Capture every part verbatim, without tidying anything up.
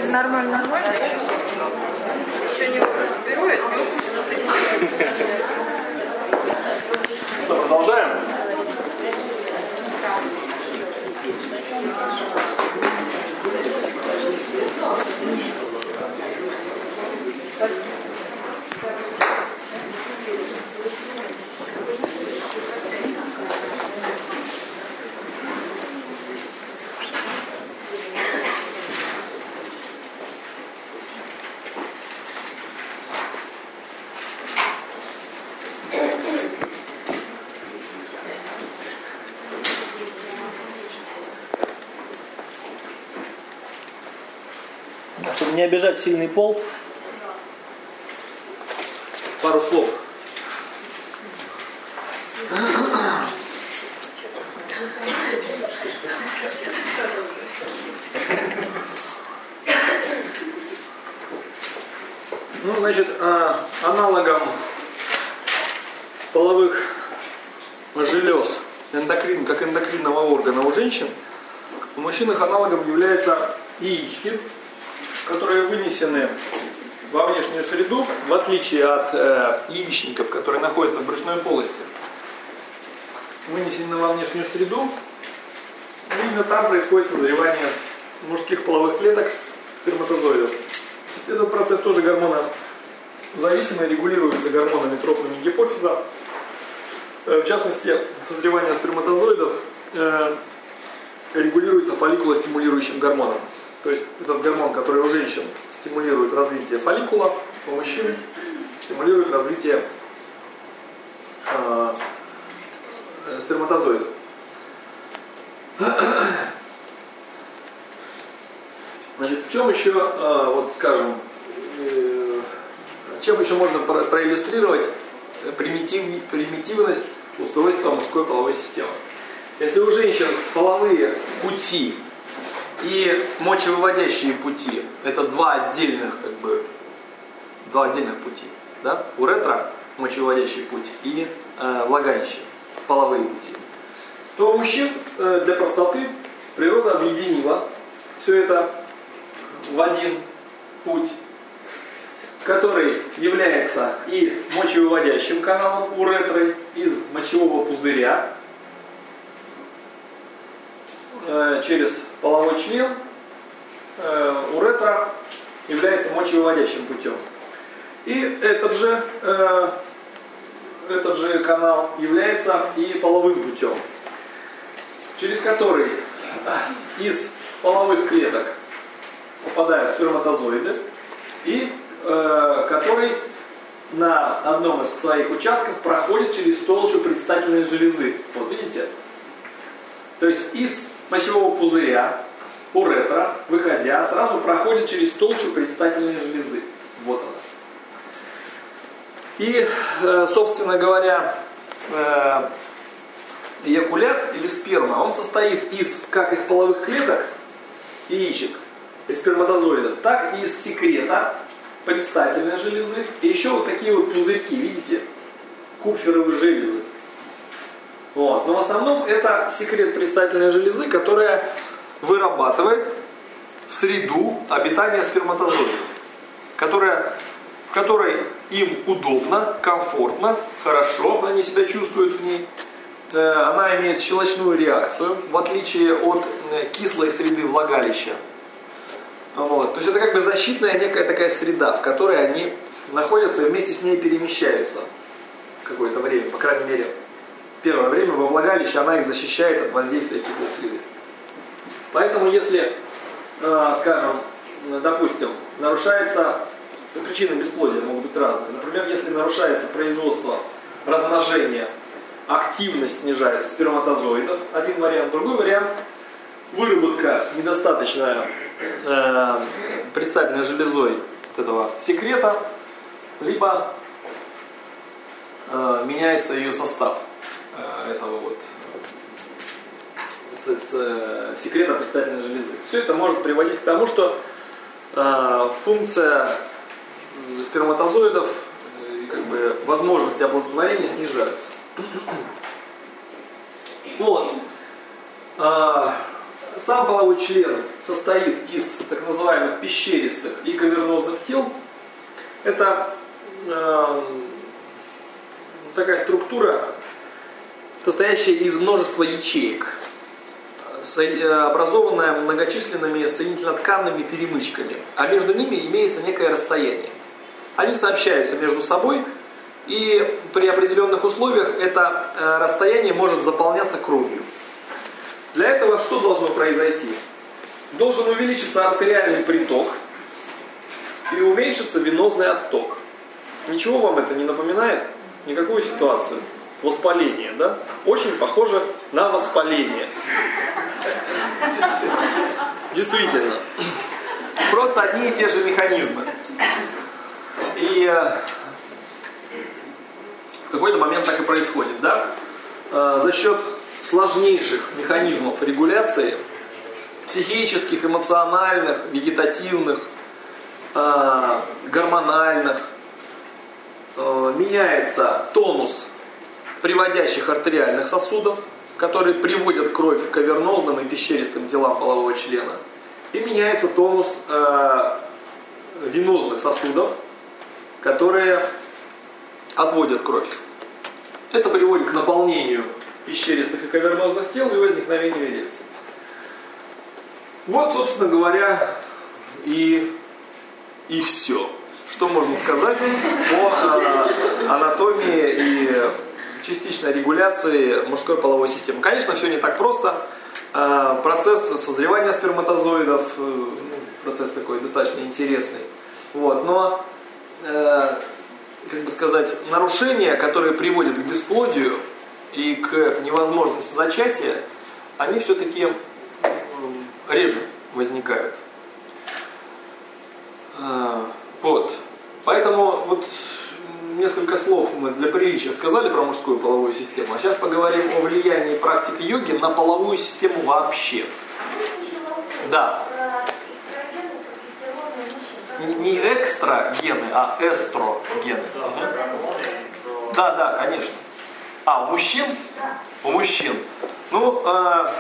нормально, нормально. Еще не беру, это Что, продолжаем? Чтобы не обижать сильный пол, пару слов. Ну, значит, аналогом половых желез, эндокрин, как эндокринного органа у женщин, у мужчин их аналогом являются яички, которые вынесены во внешнюю среду, в отличие от э, яичников, которые находятся в брюшной полости. Вынесены во внешнюю среду, и именно там происходит созревание мужских половых клеток, сперматозоидов. Этот процесс тоже гормонозависимый, регулируется гормонами тропными гипофиза. Э, в частности, созревание сперматозоидов э, регулируется фолликулостимулирующим гормоном. То есть этот гормон, который у женщин стимулирует развитие фолликула, у мужчин стимулирует развитие э, э, сперматозоидов. Значит, в чем еще, э, вот скажем, э, чем еще можно про- проиллюстрировать примитив, примитивность устройства мужской половой системы? Если у женщин половые пути и мочевыводящие пути — это два отдельных, как бы, два отдельных пути, да? Уретра — мочевыводящий путь, и э, влагалище — половые пути. То у мужчин э, для простоты природа объединила все это в один путь, который является и мочевыводящим каналом уретрой из мочевого пузыря э, через половой член, э, уретра является мочевыводящим путем. И этот же, э, этот же канал является и половым путем, через который из половых клеток попадают сперматозоиды, и э, который на одном из своих участков проходит через толщу предстательной железы. Вот видите? То есть из мочевого пузыря, уретра, выходя, сразу проходит через толщу предстательной железы. Вот она. И, э, собственно говоря, э, эякулят или сперма, он состоит из, как из половых клеток, яичек, из сперматозоидов, так и из секрета предстательной железы. И еще вот такие вот пузырьки, видите, купферовые железы. Вот. Но в основном это секрет предстательной железы, которая вырабатывает среду обитания сперматозоидов, которая, в которой им удобно, комфортно, хорошо они себя чувствуют в ней. Она имеет щелочную реакцию, в отличие от кислой среды влагалища. Вот. То есть это как бы защитная некая такая среда, в которой они находятся и вместе с ней перемещаются какое-то время, по крайней мере. Первое время во влагалище она их защищает от воздействия кислой среды. Поэтому если, э, скажем, допустим, нарушается, причины бесплодия могут быть разные. Например, если нарушается производство, размножение, активность снижается сперматозоидов, один вариант. Другой вариант — выработка недостаточная э, предстательной железой вот этого секрета, либо э, меняется ее состав э, этого вот с, с, э, секрета предстательной железы. Все это может приводить к тому, что э, функция сперматозоидов и как бы возможности оплодотворения снижаются. Вот. А, сам половой член состоит из так называемых пещеристых и кавернозных тел. Это э, такая структура, состоящая из множества ячеек, образованная многочисленными соединительно-тканными перемычками, а между ними имеется некое расстояние. Они сообщаются между собой, и при определенных условиях это расстояние может заполняться кровью. Для этого что должно произойти? Должен увеличиться артериальный приток и уменьшится венозный отток. Ничего вам это не напоминает? Никакую ситуацию? Воспаление, да? Очень похоже на воспаление. Действительно. Просто одни и те же механизмы. И э, в какой-то момент так и происходит, да? Э, за счет сложнейших механизмов регуляции, психических, эмоциональных, вегетативных, э, гормональных, э, меняется тонус приводящих артериальных сосудов, которые приводят кровь к кавернозным и пещеристым телам полового члена, и меняется тонус э, венозных сосудов, которые отводят кровь. Это приводит к наполнению пещеристых и кавернозных тел и возникновению эрекции. Вот, собственно говоря, и, и все. Что можно сказать о э, анатомии и частичной регуляции мужской половой системы. Конечно, все не так просто. Э, процесс созревания сперматозоидов, э, процесс такой достаточно интересный. Вот, но как бы сказать, нарушения, которые приводят к бесплодию и к невозможности зачатия, они все-таки реже возникают. Вот. Поэтому вот несколько слов мы для приличия сказали про мужскую половую систему, а сейчас поговорим о влиянии практик йоги на половую систему вообще. Да. Не экстрагены, а эстрогены. Угу. Да, да, конечно. А, у мужчин? У мужчин. Ну, э,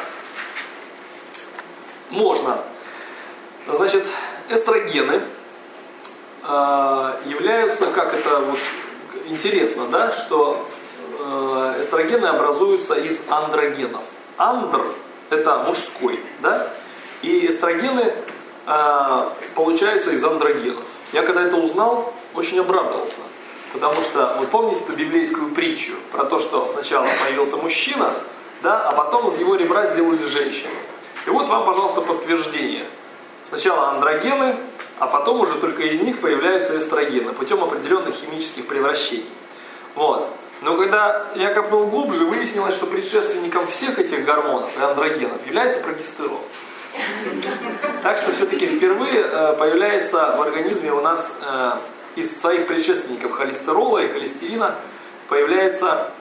можно. Значит, эстрогены э, являются, как это вот интересно, да, что э, эстрогены образуются из андрогенов. Андр – это мужской, да, и эстрогены получаются из андрогенов. Я когда это узнал, очень обрадовался. Потому что, вы помните эту библейскую притчу про то, что сначала появился мужчина, да, а потом из его ребра сделали женщину. И вот вам, пожалуйста, подтверждение. Сначала андрогены, а потом уже только из них появляются эстрогены путем определенных химических превращений. Вот. Но когда я копнул глубже, выяснилось, что предшественником всех этих гормонов и андрогенов является прогестерон. Так что все-таки впервые э, появляется в организме у нас э, из своих предшественников холестерола и холестерина появляется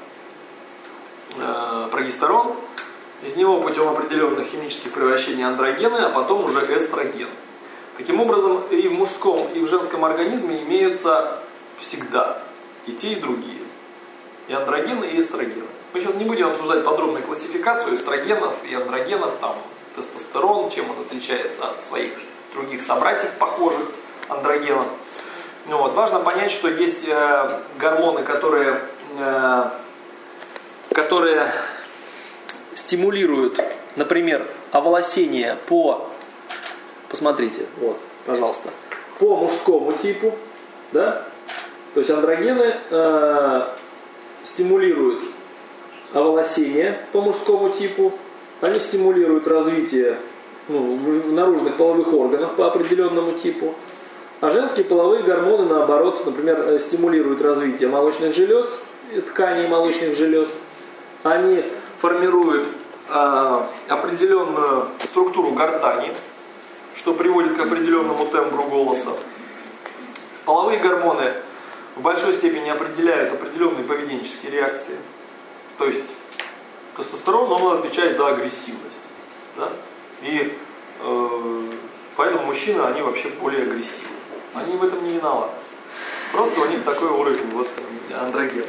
э, прогестерон. Из него путем определенных химических превращений андрогены, а потом уже эстрогены. Таким образом, и в мужском, и в женском организме имеются всегда и те, и другие. И андрогены, и эстрогены. Мы сейчас не будем обсуждать подробную классификацию эстрогенов и андрогенов, там, тестостерон, чем он отличается от своих других собратьев, похожих андрогенов. Ну, вот, важно понять, что есть э, гормоны, которые, э, которые стимулируют, например, оволосение по, посмотрите, вот, пожалуйста, по мужскому типу, да, то есть андрогены э, стимулируют оволосение по мужскому типу, они стимулируют развитие ну, наружных половых органов по определенному типу, а женские половые гормоны, наоборот, например, стимулируют развитие молочных желез, тканей молочных желез, они формируют э, определенную структуру гортани, что приводит к определенному тембру голоса. Половые гормоны в большой степени определяют определенные поведенческие реакции. То есть тестостерон, он отвечает за агрессивность. Да? И э, поэтому мужчины, они вообще более агрессивны. Они в этом не виноваты. Просто у них такой уровень вот, андрогена.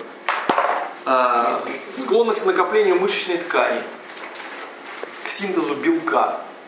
А, склонность к накоплению мышечной ткани, к синтезу белка.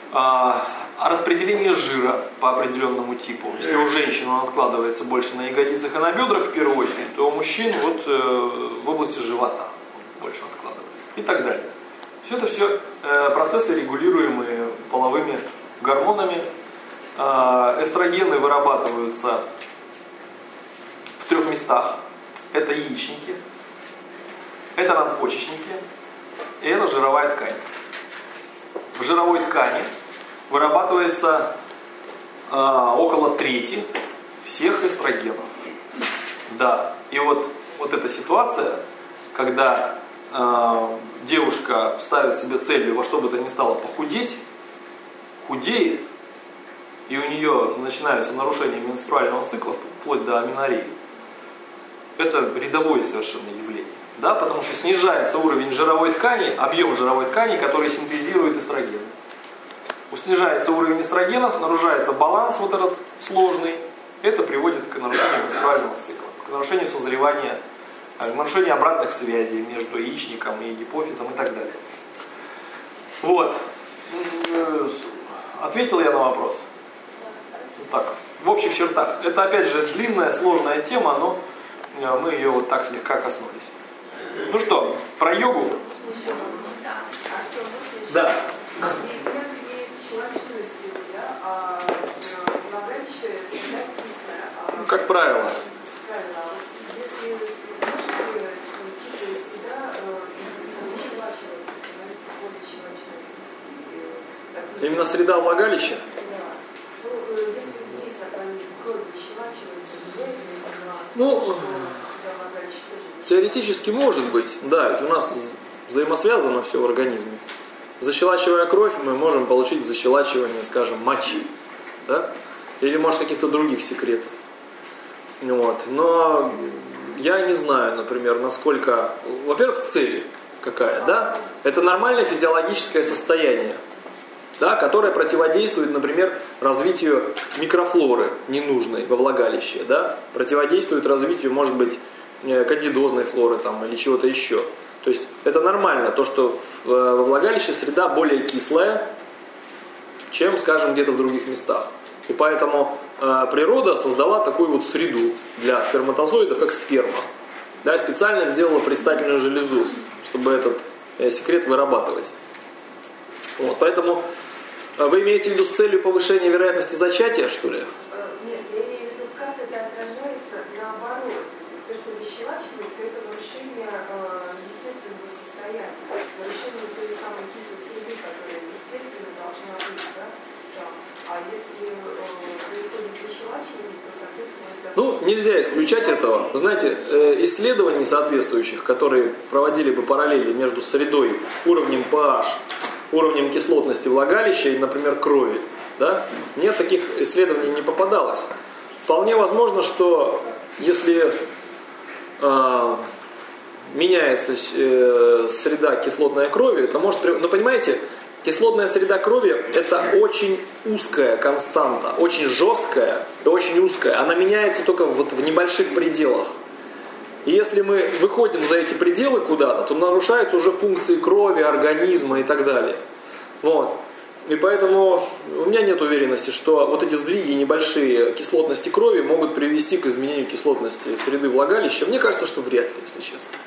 А, а распределение жира по определенному типу. Если у женщин он откладывается больше на ягодицах и на бедрах в первую очередь, то у мужчин вот э, в области живота больше откладывается. И так далее. Все это все э, процессы, регулируемые половыми гормонами. Э, эстрогены вырабатываются в трех местах. Это яичники, это надпочечники и это жировая ткань. В жировой ткани вырабатывается э, около трети всех эстрогенов. Да, и вот, вот эта ситуация, когда э, девушка ставит себе целью во что бы то ни стало похудеть, худеет, и у нее начинаются нарушения менструального цикла вплоть до аменоррhеи. Это рядовое совершенно явление. Да, потому что снижается уровень жировой ткани, объем жировой ткани, который синтезирует эстрогены. Снижается уровень эстрогенов, нарушается баланс вот этот сложный. Это приводит к нарушению менструального цикла, к нарушению созревания, к нарушению обратных связей между яичником и гипофизом и так далее. Вот. Ответил я на вопрос? Вот так. В общих чертах. Это опять же длинная, сложная тема, но мы ее вот так слегка коснулись. Ну что, про йогу? Да. Ну, как правило. Именно среда влагалища? Ну, теоретически может быть, да, ведь у нас взаимосвязано все в организме. Защелачивая кровь, мы можем получить защелачивание, скажем, мочи, да? Или, может, каких-то других секретов. Вот. Но я не знаю, например, насколько... Во-первых, цель какая, да? Это нормальное физиологическое состояние, да, которое противодействует, например, развитию микрофлоры ненужной во влагалище, да? Противодействует развитию, может быть, кандидозной флоры там, или чего-то еще. То есть это нормально, то, что во влагалище среда более кислая, чем, скажем, где-то в других местах. И поэтому э, природа создала такую вот среду для сперматозоидов, как сперма. Да, и специально сделала предстательную железу, чтобы этот э, секрет вырабатывать. Вот, поэтому э, вы имеете в виду с целью повышения вероятности зачатия, что ли? Нет, я имею в виду, как это отражается наоборот. То, что защелачивается, это нарушение э, естественного состояния, нарушение той самой кислой среды, которая естественно должна быть, да? Да. А если э, происходит защелачивание, то, соответственно, это... Ну, нельзя исключать этого. Знаете, э, исследований соответствующих, которые проводили бы параллели между средой, уровнем pH, уровнем кислотности влагалища и, например, крови, да? Нет, таких исследований не попадалось. Вполне возможно, что если э, меняется э, среда кислотной крови, это может... Ну, понимаете, кислотная среда крови – это очень узкая константа, очень жесткая и очень узкая. Она меняется только вот в небольших пределах. И если мы выходим за эти пределы куда-то, то нарушаются уже функции крови, организма и так далее. Вот. И поэтому у меня нет уверенности, что вот эти сдвиги небольшие кислотности крови могут привести к изменению кислотности среды влагалища. Мне кажется, что вряд ли, если честно.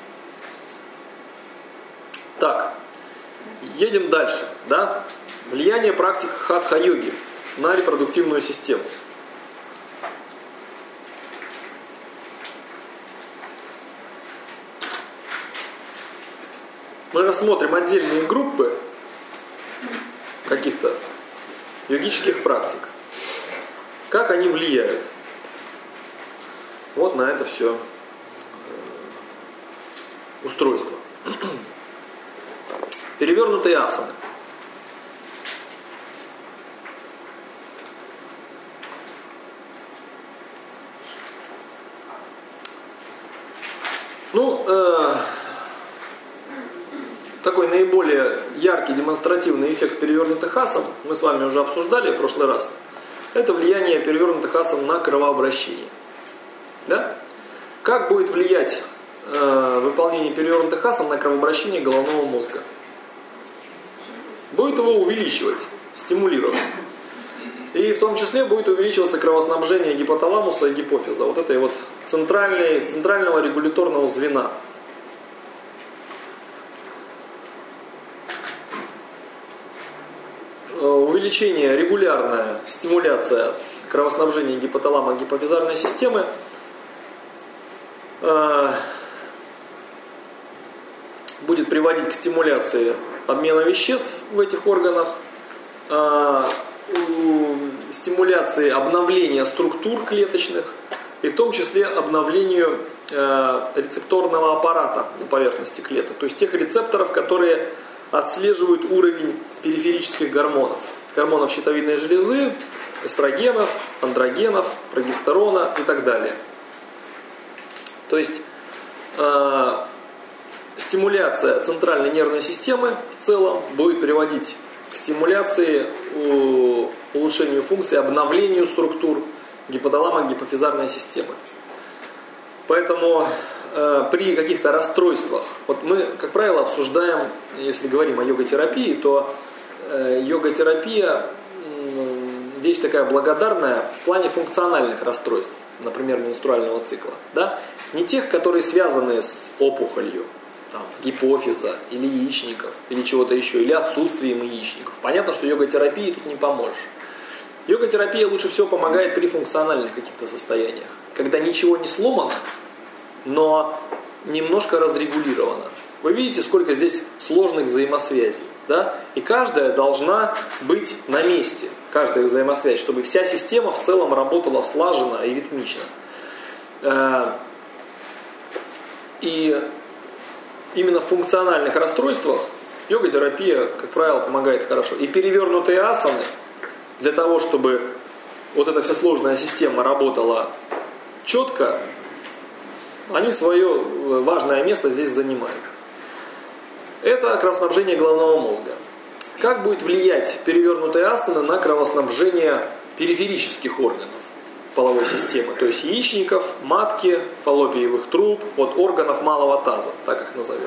Так, едем дальше. Да? Влияние практик хатха-йоги на репродуктивную систему. Мы рассмотрим отдельные группы каких-то йогических практик. Как они влияют. Вот на это все устройство. Перевернутые асаны. Ну, э, такой наиболее яркий демонстративный эффект перевернутых асан мы с вами уже обсуждали в прошлый раз. Это влияние перевернутых асан на кровообращение. Да? Как будет влиять э, выполнение перевернутых асан на кровообращение головного мозга? Будет его увеличивать. стимулироваться. И в том числе будет увеличиваться кровоснабжение гипоталамуса и гипофиза, вот этой вот центральной, центрального регуляторного звена. Увеличение, регулярная стимуляция кровоснабжения гипоталамо-гипофизарной системы э, будет приводить к стимуляции обмена веществ в этих органах, э, стимуляции обновления структур клеточных и в том числе обновлению э, рецепторного аппарата на поверхности клеток, то есть тех рецепторов, которые отслеживают уровень периферических гормонов, гормонов щитовидной железы, эстрогенов, андрогенов, прогестерона и так далее. То есть э, стимуляция центральной нервной системы в целом будет приводить к стимуляции, у, улучшению функций, обновлению структур гипоталамо-гипофизарной системы. Поэтому э, при каких-то расстройствах, вот мы, как правило, обсуждаем, если говорим о йога-терапии, то э, йога-терапия э, вещь такая благодарная в плане функциональных расстройств, например, менструального цикла. Да? Не тех, которые связаны с опухолью, там, гипофиза или яичников, или чего-то еще, или отсутствием яичников. Понятно, что йога-терапии тут не поможешь. Йога-терапия лучше всего помогает при функциональных каких-то состояниях, когда ничего не сломано, но немножко разрегулировано. Вы видите, сколько здесь сложных взаимосвязей, да? И каждая должна быть на месте, каждая взаимосвязь, чтобы вся система в целом работала слаженно и ритмично. И именно в функциональных расстройствах йога-терапия, как правило, помогает хорошо. И перевернутые асаны, для того, чтобы вот эта вся сложная система работала четко, они свое важное место здесь занимают. Это кровоснабжение головного мозга. Как будет влиять перевернутые асаны на кровоснабжение периферических органов половой системы, то есть яичников, матки, фаллопиевых труб, вот органов малого таза, так их назовем.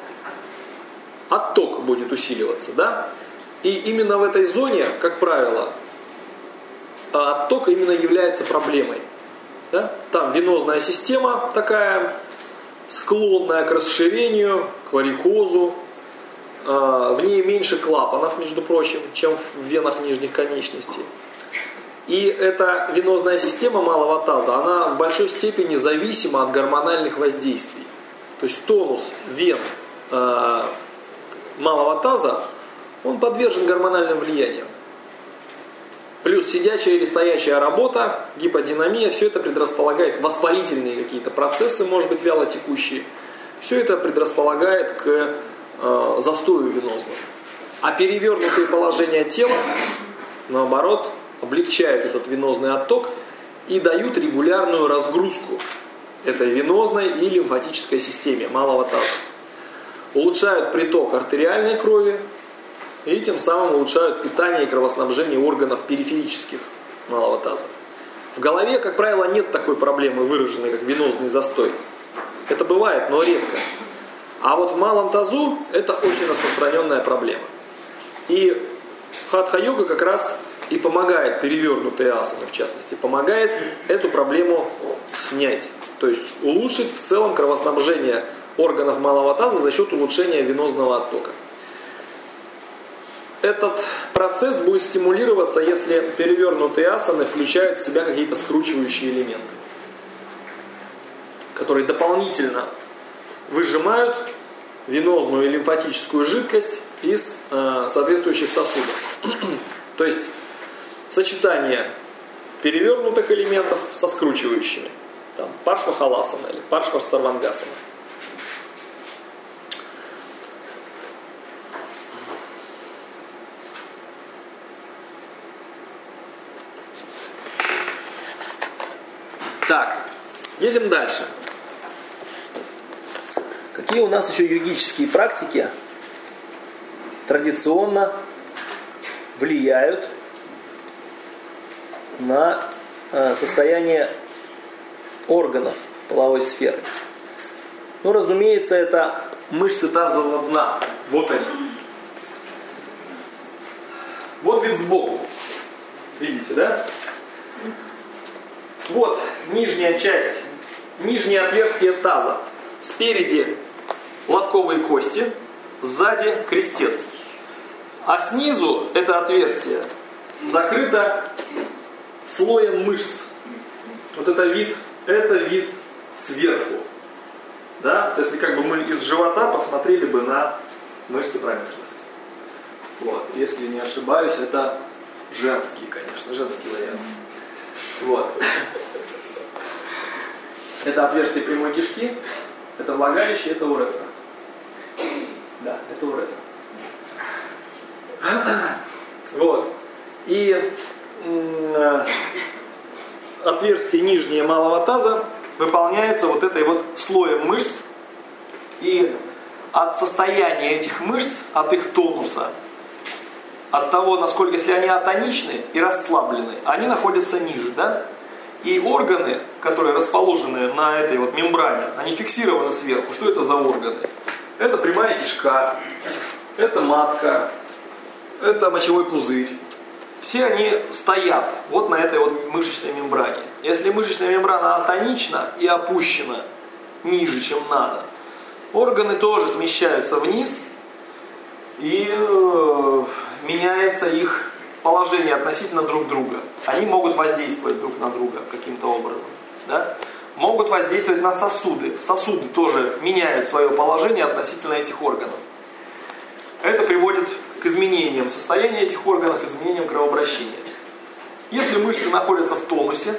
Отток будет усиливаться, да? И именно в этой зоне, как правило, отток именно является проблемой. Да? Там венозная система такая, склонная к расширению, к варикозу. В ней меньше клапанов, между прочим, чем в венах нижних конечностей. И эта венозная система малого таза, она в большой степени зависима от гормональных воздействий. То есть тонус вен э, малого таза, он подвержен гормональным влияниям. Плюс сидячая или стоячая работа, гиподинамия, все это предрасполагает, воспалительные какие-то процессы, может быть, вялотекущие. Все это предрасполагает к э, застою венозному. А перевернутые положения тела, наоборот, облегчают этот венозный отток и дают регулярную разгрузку этой венозной и лимфатической системе малого таза. Улучшают приток артериальной крови и тем самым улучшают питание и кровоснабжение органов периферических малого таза. В голове, как правило, нет такой проблемы выраженной, как венозный застой. Это бывает, но редко. А вот в малом тазу это очень распространенная проблема. И хатха-йога как раз и помогает, перевернутые асаны в частности, помогает эту проблему снять. То есть улучшить в целом кровоснабжение органов малого таза за счет улучшения венозного оттока. Этот процесс будет стимулироваться, если перевернутые асаны включают в себя какие-то скручивающие элементы, которые дополнительно выжимают венозную и лимфатическую жидкость из э, соответствующих сосудов. То есть сочетание перевернутых элементов со скручивающими. Там, паршва-халасана или паршва-сарвангасана. Так, едем дальше. Какие у нас еще йогические практики традиционно влияют на э, состояние органов половой сферы? Ну, разумеется, это мышцы тазового дна. Вот они. Вот вид сбоку. Видите, да? Вот нижняя часть, нижнее отверстие таза. Спереди лобковые кости, сзади крестец. А снизу это отверстие закрыто слоем мышц. Вот это вид, это вид сверху. Да? То есть, как бы мы из живота посмотрели бы на мышцы промежности. Вот. Если не ошибаюсь, это женские, конечно, женский вариант. Вот. Это отверстие прямой кишки, это влагалище, это уретра. Да, это уретра. Вот. И м- отверстие нижнее малого таза выполняется вот этой вот слоем мышц. И от состояния этих мышц, от их тонуса, от того, насколько, если они атоничны и расслаблены, они находятся ниже, да? И органы, которые расположены на этой вот мембране, они фиксированы сверху. Что это за органы? Это прямая кишка, это матка, это мочевой пузырь. Все они стоят вот на этой вот мышечной мембране. Если мышечная мембрана атонична и опущена ниже, чем надо, органы тоже смещаются вниз, и э, меняется их положение относительно друг друга. Они могут воздействовать друг на друга каким-то образом. Да? Могут воздействовать на сосуды. Сосуды тоже меняют свое положение относительно этих органов. Это приводит к изменениям состояния этих органов, изменениям кровообращения. Если мышцы находятся в тонусе,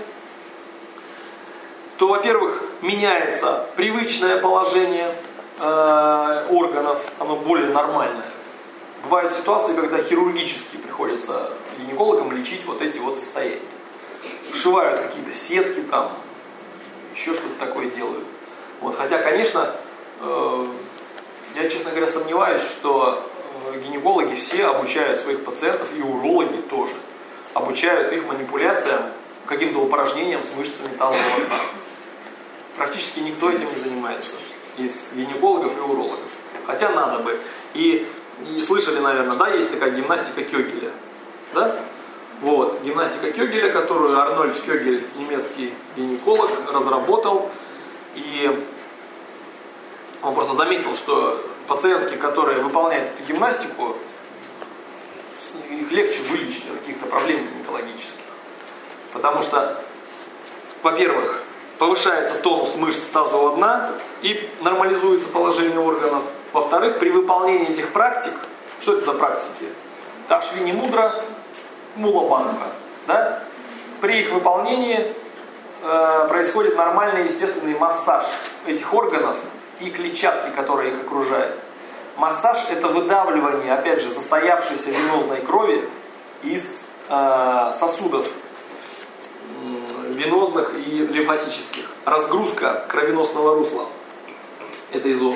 то, во-первых, меняется привычное положение э, органов, оно более нормальное. Бывают ситуации, когда хирургически приходится гинекологам лечить вот эти вот состояния. Вшивают какие-то сетки там, еще что-то такое делают. Вот, хотя, конечно, э, я, честно говоря, сомневаюсь, что гинекологи все обучают своих пациентов, и урологи тоже, обучают их манипуляциям, каким-то упражнениям с мышцами тазового дна. Практически никто этим не занимается из гинекологов и урологов. Хотя надо бы. И, и слышали, наверное, да, есть такая гимнастика Кёгеля. Да? Вот, гимнастика Кёгеля, которую Арнольд Кёгель, немецкий гинеколог, разработал. И он просто заметил, что пациентки, которые выполняют эту гимнастику, их легче вылечить от каких-то проблем гинекологических. Потому что, во-первых, повышается тонус мышц тазового дна и нормализуется положение органов. Во-вторых, при выполнении этих практик, что это за практики? Ашвини мудра, мула бандха. Да? При их выполнении э, происходит нормальный естественный массаж этих органов и клетчатки, которая их окружает. Массаж – это выдавливание, опять же, застоявшейся венозной крови из э, сосудов э, венозных и лимфатических. Разгрузка кровеносного русла этой зоны.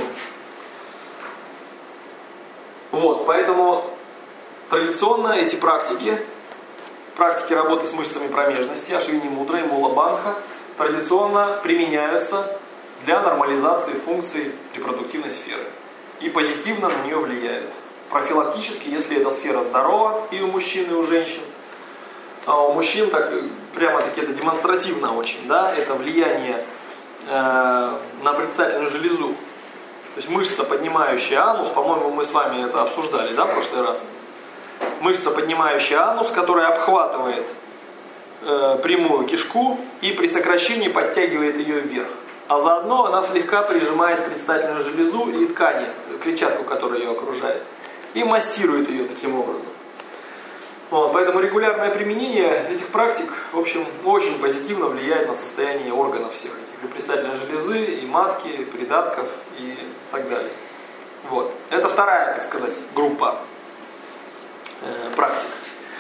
Вот, поэтому традиционно эти практики, практики работы с мышцами промежности, Ашвини мудра и мула бандха, традиционно применяются для нормализации функций репродуктивной сферы. И позитивно на нее влияют. Профилактически, если эта сфера здорова и у мужчин, и у женщин. А у мужчин так, прямо-таки это демонстративно очень, да, это влияние э, на предстательную железу. То есть мышца, поднимающая анус, по-моему, мы с вами это обсуждали, да, в прошлый раз. Мышца, поднимающая анус, которая обхватывает э, прямую кишку и при сокращении подтягивает ее вверх. А заодно она слегка прижимает предстательную железу и ткани, клетчатку, которая ее окружает, и массирует ее таким образом. Вот, поэтому регулярное применение этих практик, в общем, очень позитивно влияет на состояние органов всех этих. И предстательной железы, и матки, и придатков, и так далее. Вот. Это вторая, так сказать, группа э, практик.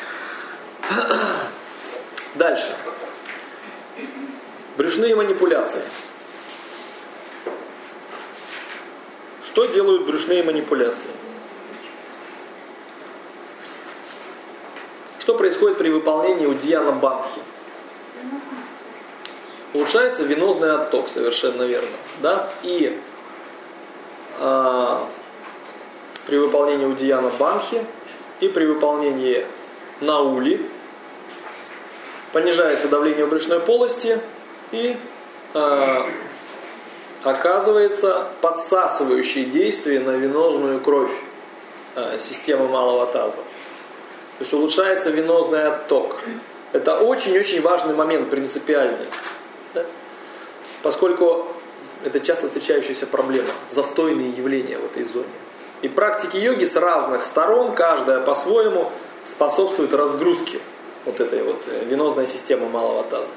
Дальше. Брюшные манипуляции. Что делают брюшные манипуляции? Что происходит при выполнении удьяна бандхи? Улучшается венозный отток, совершенно верно. Да? И э, при выполнении удьяна бандхи и при выполнении на ули, понижается давление в брюшной полости и э, оказывается подсасывающее действие на венозную кровь э, системы малого таза. То есть улучшается венозный отток. Это очень-очень важный момент, принципиальный. Да? Поскольку это часто встречающаяся проблема, застойные явления в этой зоне. И практики йоги с разных сторон, каждая по-своему, способствует разгрузке вот этой вот венозной системы малого таза.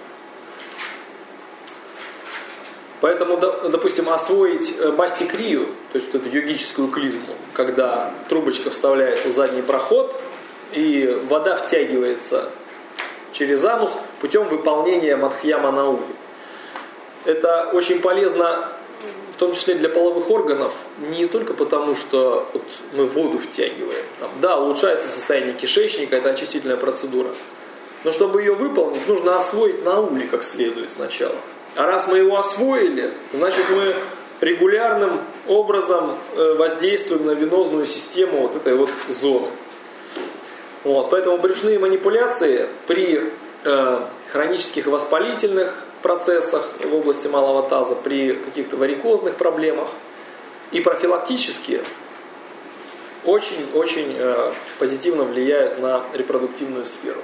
Поэтому, допустим, освоить бастикрию, то есть вот эту йогическую клизму, когда трубочка вставляется в задний проход, и вода втягивается через анус путем выполнения мадхьяма на ули. Это очень полезно, в том числе для половых органов, не только потому, что вот мы воду втягиваем. Там, да, улучшается состояние кишечника, это очистительная процедура. Но чтобы ее выполнить, нужно освоить на ули как следует сначала. А раз мы его освоили, значит мы регулярным образом воздействуем на венозную систему вот этой вот зоны. Вот, поэтому брюшные манипуляции при э, хронических воспалительных процессах в области малого таза, при каких-то варикозных проблемах и профилактически очень-очень э, позитивно влияют на репродуктивную сферу.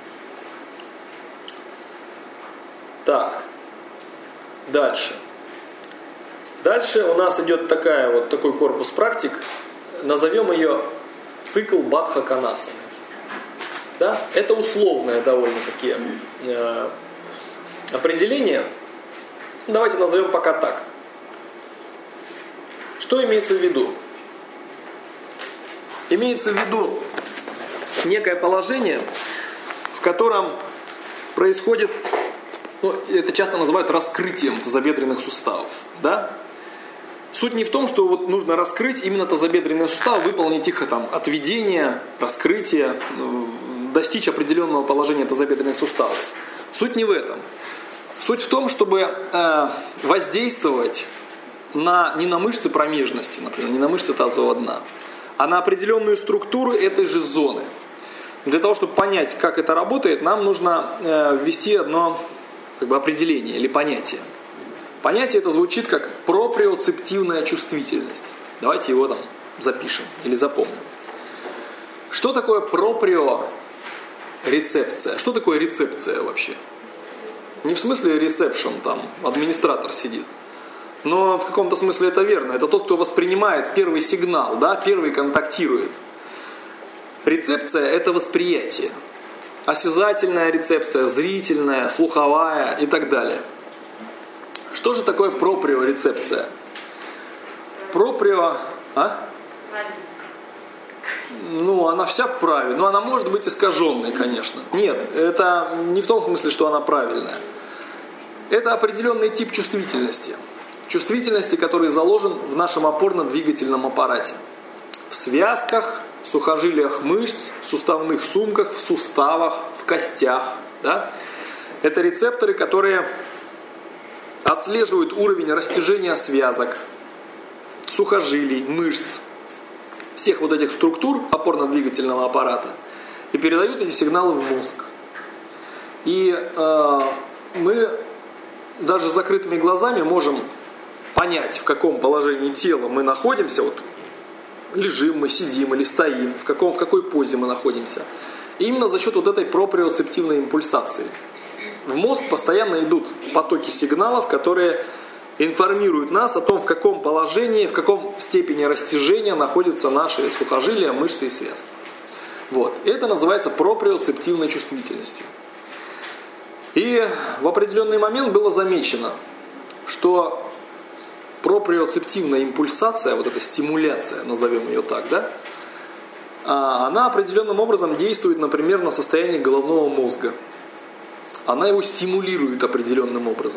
Так, дальше. Дальше у нас идет такая, вот такой корпус практик, назовем ее цикл Бадха-Конасаны. Да? Это условное довольно-таки э, определение. Давайте назовем пока так. Что имеется в виду? Имеется в виду некое положение, в котором происходит, ну, это часто называют раскрытием тазобедренных суставов. Да? Суть не в том, что вот нужно раскрыть именно тазобедренные суставы, выполнить их там, отведение, раскрытие, достичь определенного положения тазобедренных суставов. Суть не в этом. Суть в том, чтобы э, воздействовать на, не на мышцы промежности, например, не на мышцы тазового дна, а на определенную структуру этой же зоны. Для того, чтобы понять, как это работает, нам нужно э, ввести одно как бы, определение или понятие. Понятие это звучит как проприоцептивная чувствительность. Давайте его там запишем или запомним. Что такое проприорецепция? Что такое рецепция вообще? Не в смысле ресепшн, там администратор сидит. Но в каком-то смысле это верно. Это тот, кто воспринимает первый сигнал, да, первый контактирует. Рецепция это восприятие. Осязательная рецепция, зрительная, слуховая и так далее. Что же такое проприорецепция? Проприо... А? Ну, она вся правильная. Но она может быть искаженной, конечно. Нет, это не в том смысле, что она правильная. Это определенный тип чувствительности. Чувствительности, который заложен в нашем опорно-двигательном аппарате. В связках, сухожилиях мышц, в суставных сумках, в суставах, в костях. Да? Это рецепторы, которые отслеживают уровень растяжения связок, сухожилий, мышц, всех вот этих структур опорно-двигательного аппарата и передают эти сигналы в мозг. И э, мы даже с закрытыми глазами можем понять, в каком положении тела мы находимся, вот лежим мы, сидим или стоим, в, каком, в какой позе мы находимся. И именно за счет вот этой проприоцептивной импульсации. В мозг постоянно идут потоки сигналов, которые информируют нас о том, в каком положении, в каком степени растяжения находятся наши сухожилия, мышцы и связки. Вот. Это называется проприоцептивной чувствительностью. И в определенный момент было замечено, что проприоцептивная импульсация, вот эта стимуляция, назовем ее так, да, она определенным образом действует, например, на состояние головного мозга. Она его стимулирует определенным образом.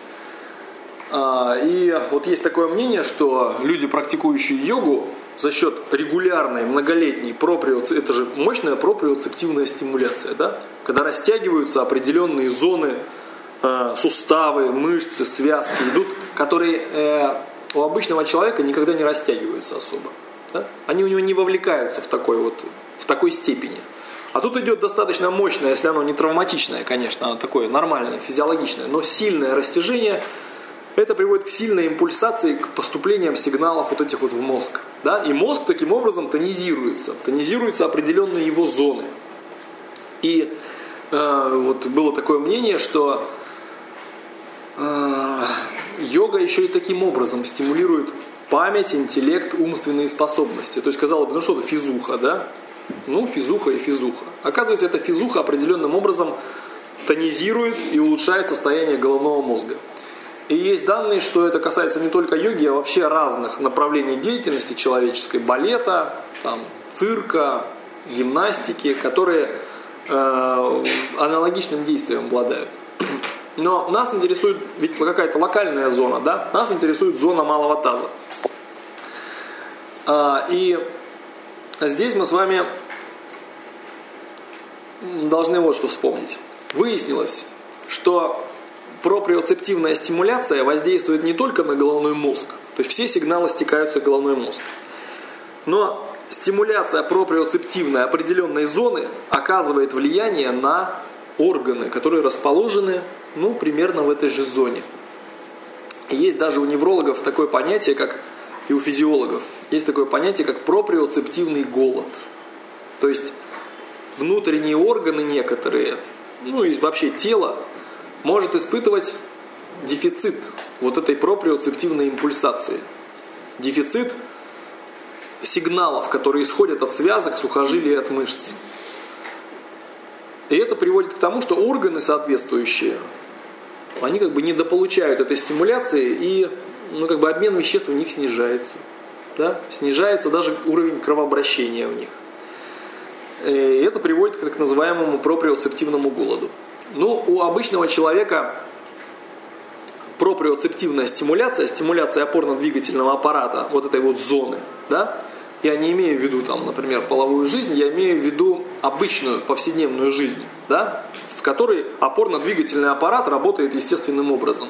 И вот есть такое мнение, что люди, практикующие йогу, за счет регулярной, многолетней проприоцептивной, это же мощная проприоцептивная стимуляция, да? Когда растягиваются определенные зоны, э, суставы, мышцы, связки, идут, которые э, у обычного человека никогда не растягиваются особо. Да? Они у него не вовлекаются в такой, вот, в такой степени. А тут идет достаточно мощное, если оно не травматичное, конечно, оно такое нормальное, физиологичное, но сильное растяжение. Это приводит к сильной импульсации, к поступлениям сигналов вот этих вот в мозг. Да? И мозг таким образом тонизируется. Тонизируются определенные его зоны. И э, вот было такое мнение, что э, йога еще и таким образом стимулирует память, интеллект, умственные способности. То есть, казалось бы, ну что это физуха, да? Ну, физуха и физуха. Оказывается, эта физуха определенным образом тонизирует и улучшает состояние головного мозга. И есть данные, что это касается не только йоги, а вообще разных направлений деятельности человеческой, балета, там, цирка, гимнастики, которые э, аналогичным действием обладают. Но нас интересует ведь какая-то локальная зона, да? Нас интересует зона малого таза. А, и здесь мы с вами должны вот что вспомнить. Выяснилось, что проприоцептивная стимуляция воздействует не только на головной мозг, то есть все сигналы стекаются в головной мозг, но стимуляция проприоцептивной определенной зоны оказывает влияние на органы, которые расположены, ну, примерно в этой же зоне. И есть даже у неврологов такое понятие, как и у физиологов, есть такое понятие, как проприоцептивный голод. То есть внутренние органы некоторые, ну и вообще тело, может испытывать дефицит вот этой проприоцептивной импульсации. Дефицит сигналов, которые исходят от связок, сухожилий и от мышц. И это приводит к тому, что органы соответствующие, они как бы недополучают этой стимуляции, и ну, как бы обмен веществ в них снижается. Да? Снижается даже уровень кровообращения в них. И это приводит к так называемому проприоцептивному голоду. Ну, у обычного человека проприоцептивная стимуляция, стимуляция опорно-двигательного аппарата, вот этой вот зоны, да, я не имею в виду, там, например, половую жизнь, я имею в виду обычную повседневную жизнь, да, в которой опорно-двигательный аппарат работает естественным образом.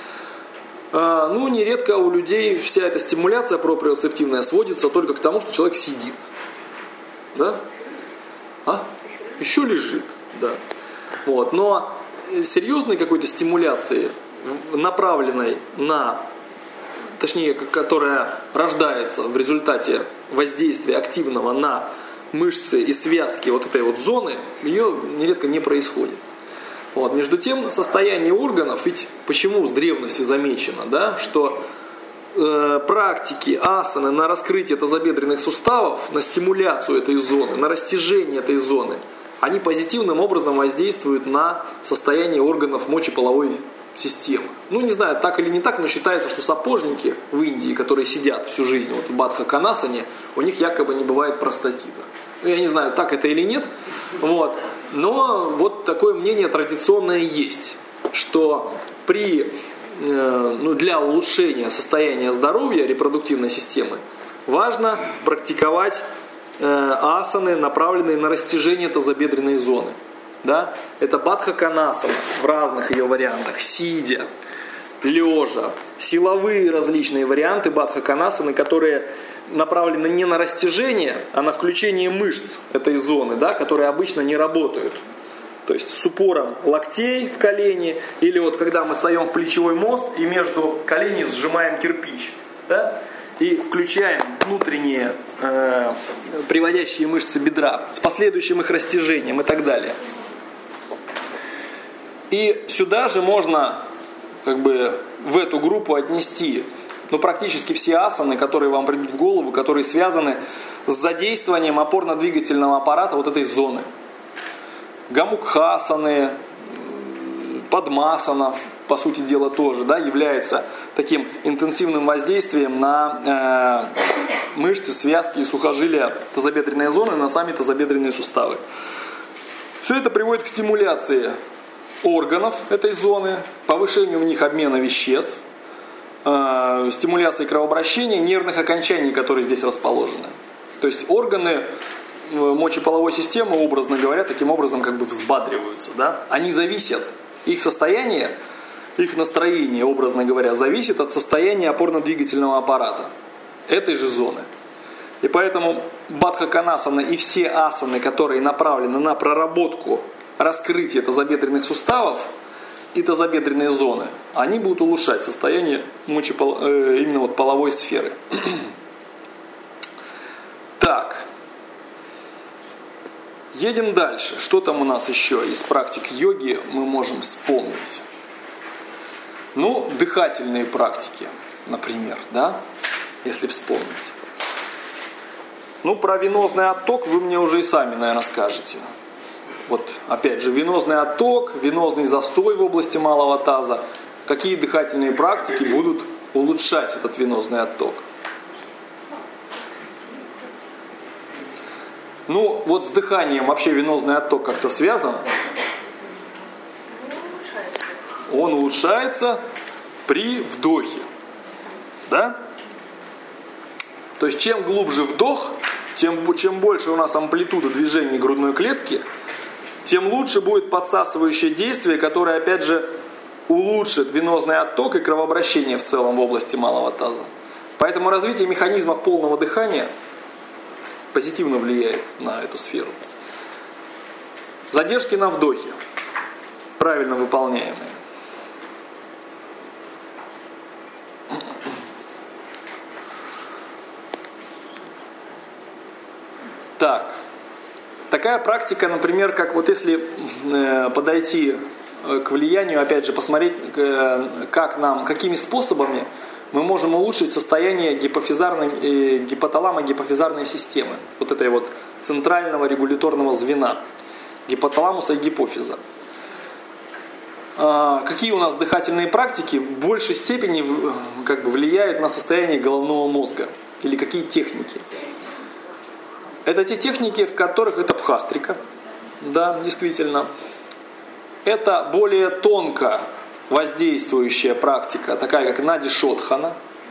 А, ну, нередко у людей вся эта стимуляция проприоцептивная сводится только к тому, что человек сидит, да, а, еще лежит, да. Вот. Но серьезной какой-то стимуляции, направленной на, точнее, которая рождается в результате воздействия активного на мышцы и связки вот этой вот зоны, ее нередко не происходит. Вот. Между тем, состояние органов, ведь почему с древности замечено, да, что э, практики асаны на раскрытие тазобедренных суставов, на стимуляцию этой зоны, на растяжение этой зоны, они позитивным образом воздействуют на состояние органов мочеполовой системы. Ну, не знаю, так или не так, но считается, что сапожники в Индии, которые сидят всю жизнь вот в бадха-канасане, у них якобы не бывает простатита. Ну, я не знаю, так это или нет, вот. Но вот такое мнение традиционное есть, что при, э, ну, для улучшения состояния здоровья репродуктивной системы важно практиковать асаны, направленные на растяжение тазобедренной зоны. Да? Это бадха-канасана в разных ее вариантах, сидя, лежа, силовые различные варианты бадха-канасаны, которые направлены не на растяжение, а на включение мышц этой зоны, да, которые обычно не работают. То есть с упором локтей в колени, или вот когда мы встаем в плечевой мост и между коленей сжимаем кирпич, да? И включаем внутренние э, приводящие мышцы бедра с последующим их растяжением и так далее. И сюда же можно как бы в эту группу отнести ну, практически все асаны, которые вам придут в голову, которые связаны с задействованием опорно-двигательного аппарата вот этой зоны. Гамукхасаны, падмасана, по сути дела тоже, да, является таким интенсивным воздействием на э, мышцы, связки и сухожилия тазобедренной зоны, на сами тазобедренные суставы. Все это приводит к стимуляции органов этой зоны, повышению в них обмена веществ, э, стимуляции кровообращения, нервных окончаний, которые здесь расположены. То есть органы мочеполовой системы, образно говоря, таким образом как бы взбадриваются. Да? Они зависят, их состояние, их настроение, образно говоря, зависит от состояния опорно-двигательного аппарата этой же зоны. И поэтому бадха-конасана и все асаны, которые направлены на проработку, раскрытие тазобедренных суставов и тазобедренные зоны, они будут улучшать состояние мочепол... э, именно вот половой сферы. Так. Едем дальше. Что там у нас еще из практик йоги мы можем вспомнить? Ну, дыхательные практики, например, да, если вспомнить. Ну, про венозный отток вы мне уже и сами, наверное, скажете. Вот, опять же, венозный отток, венозный застой в области малого таза. Какие дыхательные практики будут улучшать этот венозный отток? Ну, вот с дыханием вообще венозный отток как-то связан. Он улучшается при вдохе. Да? То есть, чем глубже вдох, тем, чем больше у нас амплитуда движения грудной клетки, тем лучше будет подсасывающее действие, которое, опять же, улучшит венозный отток и кровообращение в целом в области малого таза. Поэтому развитие механизмов полного дыхания позитивно влияет на эту сферу. Задержки на вдохе, правильно выполняемые. Так, такая практика, например, как вот если э, подойти к влиянию, опять же, посмотреть, э, как нам, какими способами мы можем улучшить состояние гипофизарной, э, гипоталамо-гипофизарной системы, вот этой вот центрального регуляторного звена, гипоталамуса и гипофиза. Э, какие у нас дыхательные практики в большей степени э, как бы влияют на состояние головного мозга, или какие техники? Это те техники, в которых это бхастрика, да, действительно. Это более тонко воздействующая практика, такая как нади-шодхана.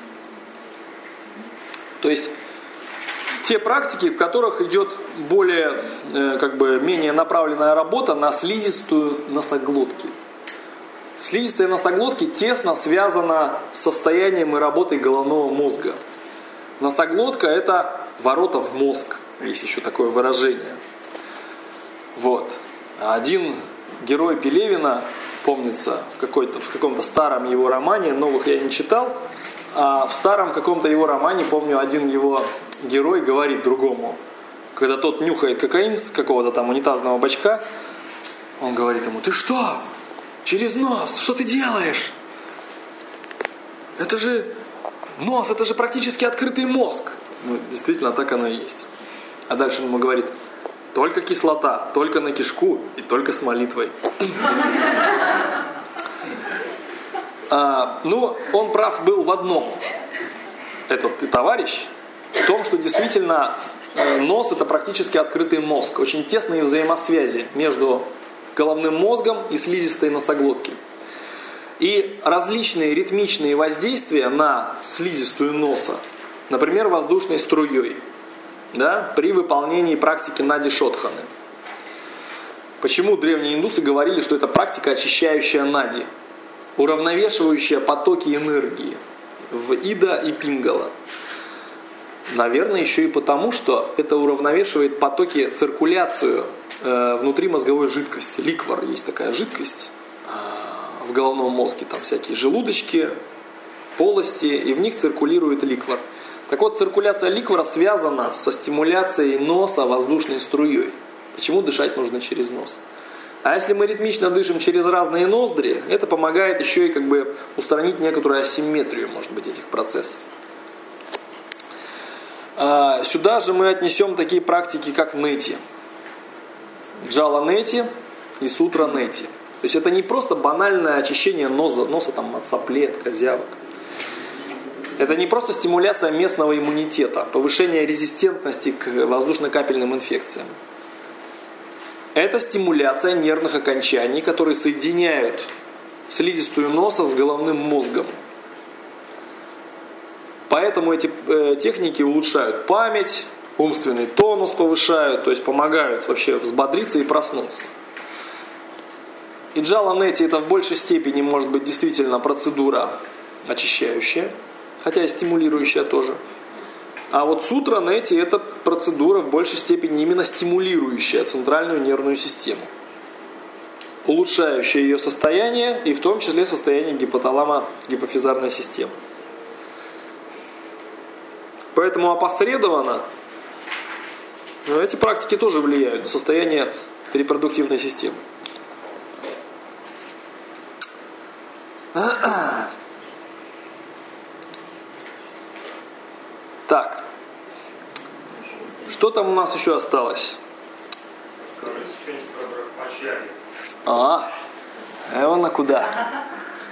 То есть те практики, в которых идет более, э, как бы, менее направленная работа на слизистую носоглотки. Слизистая носоглотки тесно связана с состоянием и работой головного мозга. Носоглотка – это ворота в мозг. Есть еще такое выражение. Вот. Один герой Пелевина, помнится, в, какой-то, в каком-то старом его романе, новых я не читал, а в старом каком-то его романе, помню, один его герой говорит другому, когда тот нюхает кокаин с какого-то там унитазного бачка, он говорит ему: ты что? Через нос? Что ты делаешь? Это же нос, это же практически открытый мозг. Ну, действительно, так оно и есть. А дальше он ему говорит: только кислота, только на кишку и только с молитвой. а, ну, он прав был в одном, этот товарищ, в том, что действительно э, нос – это практически открытый мозг. Очень тесные взаимосвязи между головным мозгом и слизистой носоглотки. И различные ритмичные воздействия на слизистую носа, например, воздушной струей, да, при выполнении практики нади-шодханы. Почему древние индусы говорили, что это практика, очищающая нади, уравновешивающая потоки энергии в ида и пингала? Наверное, еще и потому, что это уравновешивает потоки, циркуляцию э, внутри мозговой жидкости. Ликвор есть такая жидкость э, в головном мозге, там всякие желудочки, полости, и в них циркулирует ликвор. Так вот, циркуляция ликвора связана со стимуляцией носа воздушной струей. Почему дышать нужно через нос? А если мы ритмично дышим через разные ноздри, это помогает еще и как бы устранить некоторую асимметрию, может быть, этих процессов. А сюда же мы отнесем такие практики, как нети. Джала нети и сутра нети. То есть это не просто банальное очищение носа, носа там, от соплей, от козявок. Это не просто стимуляция местного иммунитета, повышение резистентности к воздушно-капельным инфекциям. Это стимуляция нервных окончаний, которые соединяют слизистую носа с головным мозгом. Поэтому эти э, техники улучшают память, умственный тонус повышают, то есть помогают вообще взбодриться и проснуться. И джала нети — это в большей степени может быть действительно процедура очищающая, хотя и стимулирующая тоже. А вот сутранети – это процедура в большей степени именно стимулирующая центральную нервную систему, улучшающая ее состояние и в том числе состояние гипоталамо-гипофизарной системы. Поэтому опосредованно ну, эти практики тоже влияют на состояние репродуктивной системы. Так, что там у нас еще осталось? Скажите что-нибудь про Брахмачарьи. А, Эвана куда?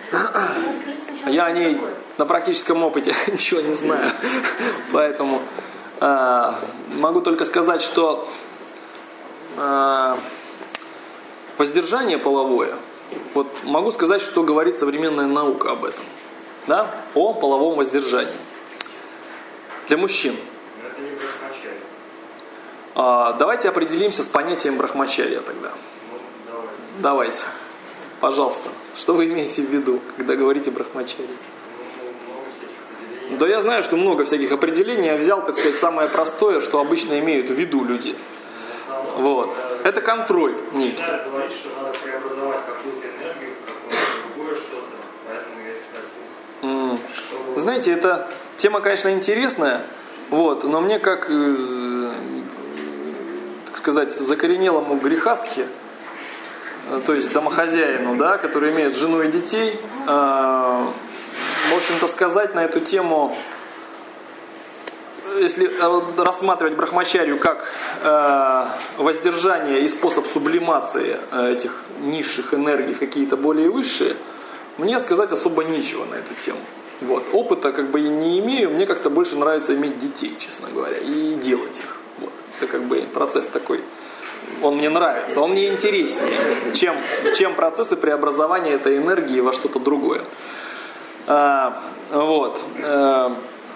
Я о ней на практическом опыте ничего не знаю. Поэтому э, могу только сказать, что э, воздержание половое, вот могу сказать, что говорит современная наука об этом. Да? О половом воздержании. Для мужчин. Но это не Брахмачарья. А, давайте определимся с понятием брахмачарья тогда. Ну, давайте. Давайте. Пожалуйста. Что вы имеете в виду, когда говорите брахмачарья? Ну, много всяких определений. Да я знаю, что много всяких определений. Я взял, так сказать, самое простое, что обычно имеют в виду люди. В основном, Вот. Это контроль. начинают говорить, что надо преобразовать какую-то энергию в какое-то другое что-то. Поэтому я и спросил. М. Чтобы- Вы знаете, эта тема, конечно, интересная, вот, но мне как, э, так сказать, закоренелому грехастхе, э, то есть домохозяину, да, который имеет жену и детей, э, в общем-то, сказать на эту тему, если э, рассматривать брахмачарью как э, воздержание и способ сублимации э, этих низших энергий в какие-то более высшие, мне сказать особо нечего на эту тему. Вот. Опыта как бы и не имею, мне как-то больше нравится иметь детей, честно говоря, и делать их. Вот. Это как бы процесс такой, он мне нравится, он мне интереснее, чем, чем процессы преобразования этой энергии во что-то другое. А, вот. А,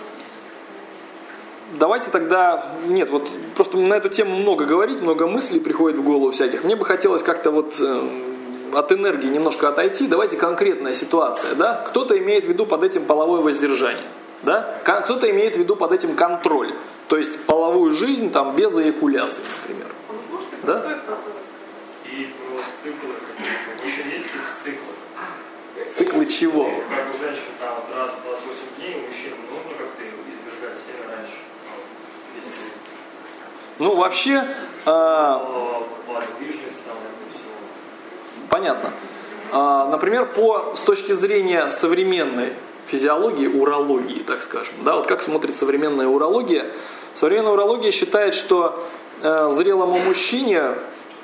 давайте тогда, нет, вот просто на эту тему много говорить, много мыслей приходит в голову всяких. Мне бы хотелось как-то вот от энергии немножко отойти. Давайте конкретная ситуация, да? Кто-то имеет в виду под этим половое воздержание, да? Кто-то имеет в виду под этим контроль, то есть половую жизнь там без эякуляции, например. А вы можете Да? простой вопрос? И про циклы. В общем, есть какие-то циклы. Циклы чего? Как у женщин там вот раз в двадцать восемь дней, у мужчин нужно как-то избежать сильно раньше. Если Ну, вообще, а, подвижность там это всего. понятно. А, например, по, с точки зрения современной физиологии, урологии, так скажем, да, вот как смотрит современная урология. Современная урология считает, что э, зрелому мужчине э,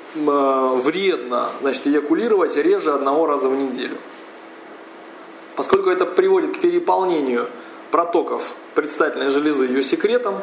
вредно, значит, эякулировать реже одного раза в неделю. Поскольку это приводит к переполнению протоков предстательной железы ее секретом,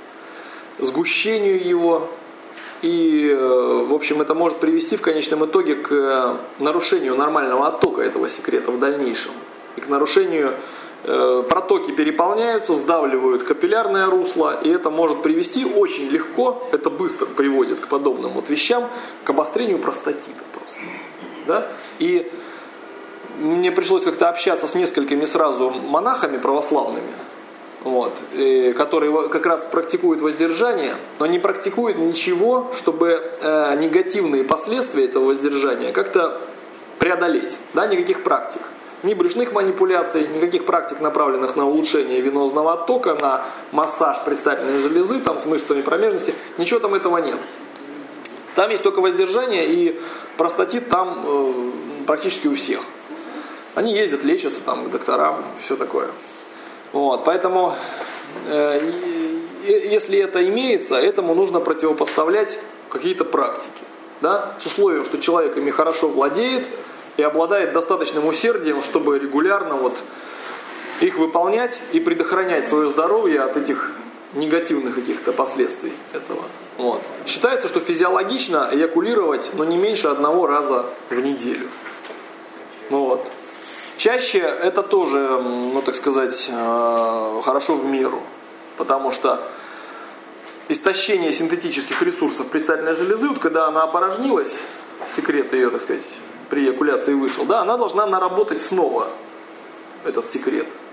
сгущению его, и, в общем, это может привести в конечном итоге к нарушению нормального оттока этого секрета в дальнейшем. И к нарушению, э, протоки переполняются, сдавливают капиллярное русло, и это может привести очень легко, это быстро приводит к подобным вот вещам, к обострению простатита просто. Да? И мне пришлось как-то общаться с несколькими сразу монахами православными, вот, и, которые как раз практикуют воздержание, но не практикуют ничего, чтобы э, негативные последствия этого воздержания как-то преодолеть. Да, никаких практик. Ни брюшных манипуляций, никаких практик, направленных на улучшение венозного оттока, на массаж предстательной железы, там, с мышцами промежности, ничего там этого нет. Там есть только воздержание, и простатит там э, практически у всех. Они ездят, лечатся там, к докторам, все такое. Вот, поэтому, э, если это имеется, этому нужно противопоставлять какие-то практики. Да? С условием, что человек ими хорошо владеет и обладает достаточным усердием, чтобы регулярно вот их выполнять и предохранять свое здоровье от этих негативных каких-то последствий этого. Вот. Считается, что физиологично эякулировать, но не меньше одного раза в неделю. Вот. Чаще это тоже, ну так сказать, хорошо в меру, потому что истощение синтетических ресурсов предстательной железы, вот когда она опорожнилась, секрет ее, так сказать, при эякуляции вышел, да, она должна наработать снова этот секрет.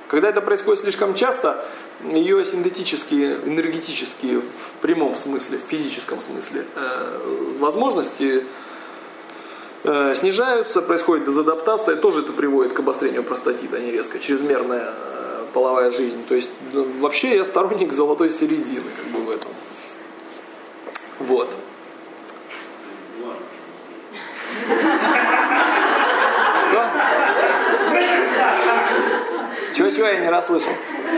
Когда это происходит слишком часто, ее синтетические, энергетические, в прямом смысле, в физическом смысле, возможности снижаются, происходит дезадаптация, тоже это приводит к обострению простатита, не резко, чрезмерная половая жизнь. То есть вообще я сторонник золотой середины как бы в этом. Вот. Что? Чего-чего я не расслышал?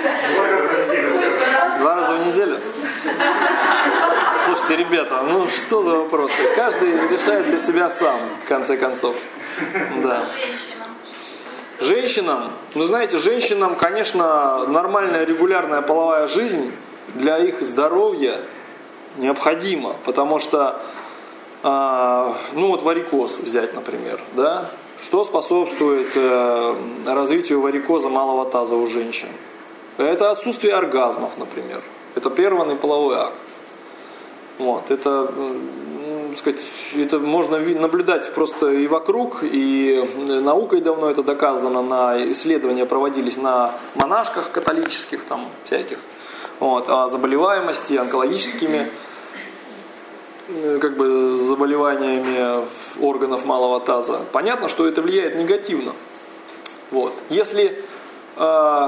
Два раза в неделю? Слушайте, ребята, ну что за вопросы? Каждый решает для себя сам, в конце концов. Да. Женщинам, ну знаете, женщинам, конечно, нормальная регулярная половая жизнь для их здоровья необходима, потому что, э, ну вот варикоз взять, например, да, что способствует э, развитию варикоза малого таза у женщин? Это отсутствие оргазмов, например. Это прерванный половой акт. Вот, это, ну, сказать, это можно наблюдать просто и вокруг, и наукой давно это доказано, на исследования проводились на монашках католических, там, всяких, вот, о заболеваемости, онкологическими как бы, заболеваниями органов малого таза. Понятно, что это влияет негативно. Вот. Если э,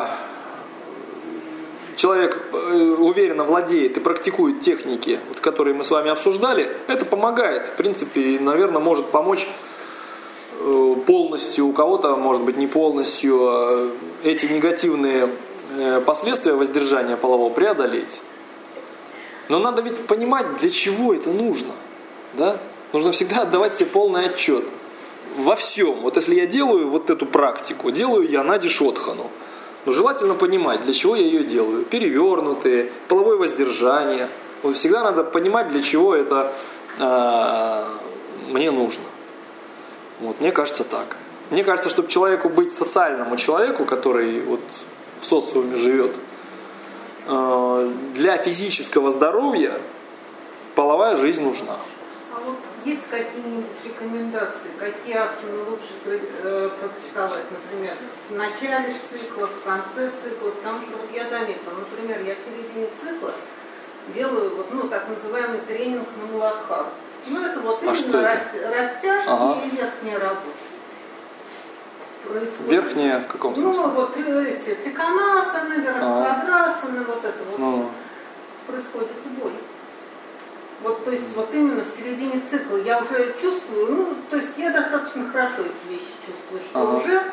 человек уверенно владеет и практикует техники, вот, которые мы с вами обсуждали, это помогает, в принципе, и, наверное, может помочь э, полностью, у кого-то, может быть, не полностью, э, эти негативные э, последствия воздержания полового преодолеть. Но надо ведь понимать, для чего это нужно. Да? Нужно всегда отдавать себе полный отчет во всем. Вот если я делаю вот эту практику, делаю я Нади Шодхану, но желательно понимать, для чего я ее делаю. Перевернутые, половое воздержание. Вот всегда надо понимать, для чего это э, мне нужно. Вот, мне кажется так. Мне кажется, чтобы человеку быть социальному человеку, который вот в социуме живет, э, для физического здоровья половая жизнь нужна. А вот есть какие-нибудь рекомендации, какие асаны лучше практиковать, например, в начале цикла, в конце цикла? Потому что вот я заметила, например, я в середине цикла делаю вот, ну, так называемый тренинг на Муладхару. Ну, это вот а именно рас- растяжки ага. и верхняя работа. Происходит. Верхняя в каком смысле? Ну, вот эти триконасаны, верходрасаны, вот это вот. Ну. Происходит сбой. Вот, то есть, вот именно в середине цикла я уже чувствую, ну, то есть я достаточно хорошо эти вещи чувствую, что ага. уже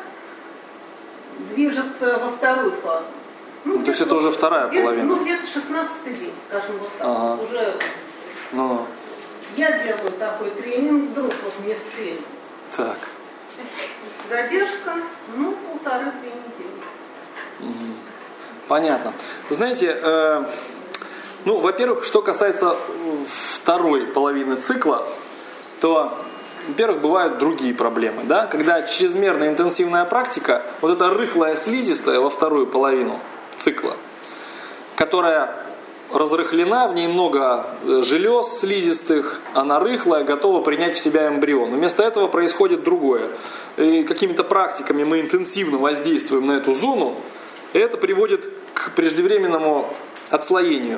движется во вторую фазу. Ну, ну, то есть это уже вторая где, половина? Ну, где-то шестнадцатый день, скажем вот так. Ага. Вот, уже ну. я делаю такой тренинг, вдруг вот мне стрельнул. Так. Задержка, ну, полторы-две недели. Угу. Понятно. Вы знаете, э, ну, во-первых, что касается второй половины цикла, то, во-первых, бывают другие проблемы, да? Когда чрезмерно интенсивная практика, вот эта рыхлая слизистая во вторую половину цикла, которая разрыхлена, в ней много желез слизистых, она рыхлая, готова принять в себя эмбрион. Вместо этого происходит другое. И какими-то практиками мы интенсивно воздействуем на эту зону, и это приводит к преждевременному отслоению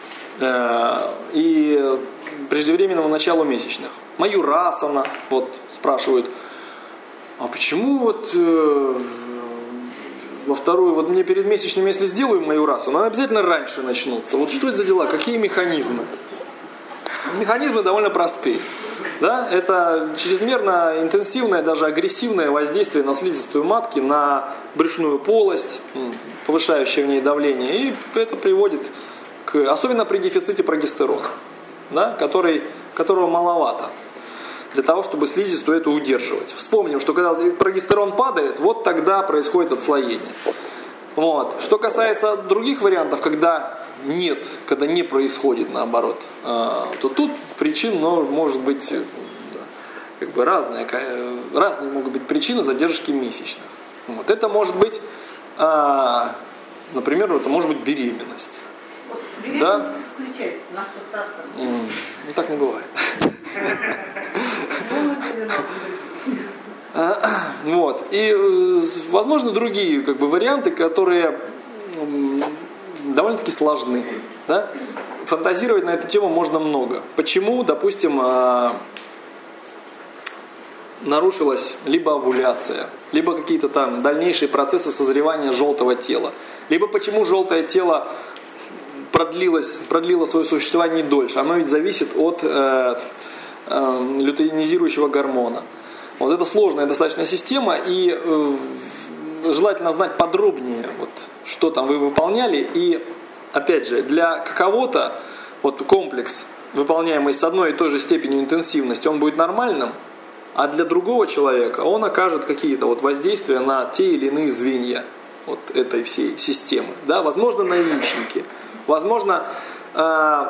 и преждевременному началу месячных. Маюрасана, вот спрашивают, а почему вот э, во вторую, вот мне перед месячными, если сделаю маюрасану, они обязательно раньше начнутся. Вот что это за дела, какие механизмы? Механизмы довольно простые. Да? Это чрезмерно интенсивное, даже агрессивное воздействие на слизистую матки, на брюшную полость, повышающее в ней давление, и это приводит к, особенно при дефиците прогестерона, да, который, которого маловато для того, чтобы слизистую эту удерживать. Вспомним, что когда прогестерон падает, вот тогда происходит отслоение. Вот. Что касается других вариантов, когда нет, когда не происходит наоборот, то тут причин, ну, может быть, как бы разные, разные могут быть причины задержки месячных. Вот. Это может быть, например, это может быть беременность. Вот беременность да? исключается на сто процентов. Mm, ну так не бывает. Вот. И, возможно, другие как бы, варианты, которые довольно-таки сложны. Да? Фантазировать на эту тему можно много. Почему, допустим, нарушилась либо овуляция, либо какие-то там дальнейшие процессы созревания желтого тела, либо почему желтое тело продлилось, продлило свое существование дольше. Оно ведь зависит от э, э, лютеинизирующего гормона. Вот это сложная достаточно система, и э, желательно знать подробнее, вот, что там вы выполняли. И опять же, для кого-то вот, комплекс, выполняемый с одной и той же степенью интенсивности, он будет нормальным, а для другого человека он окажет какие-то вот воздействия на те или иные звенья вот этой всей системы. Да? Возможно, на яичнике. Возможно, э,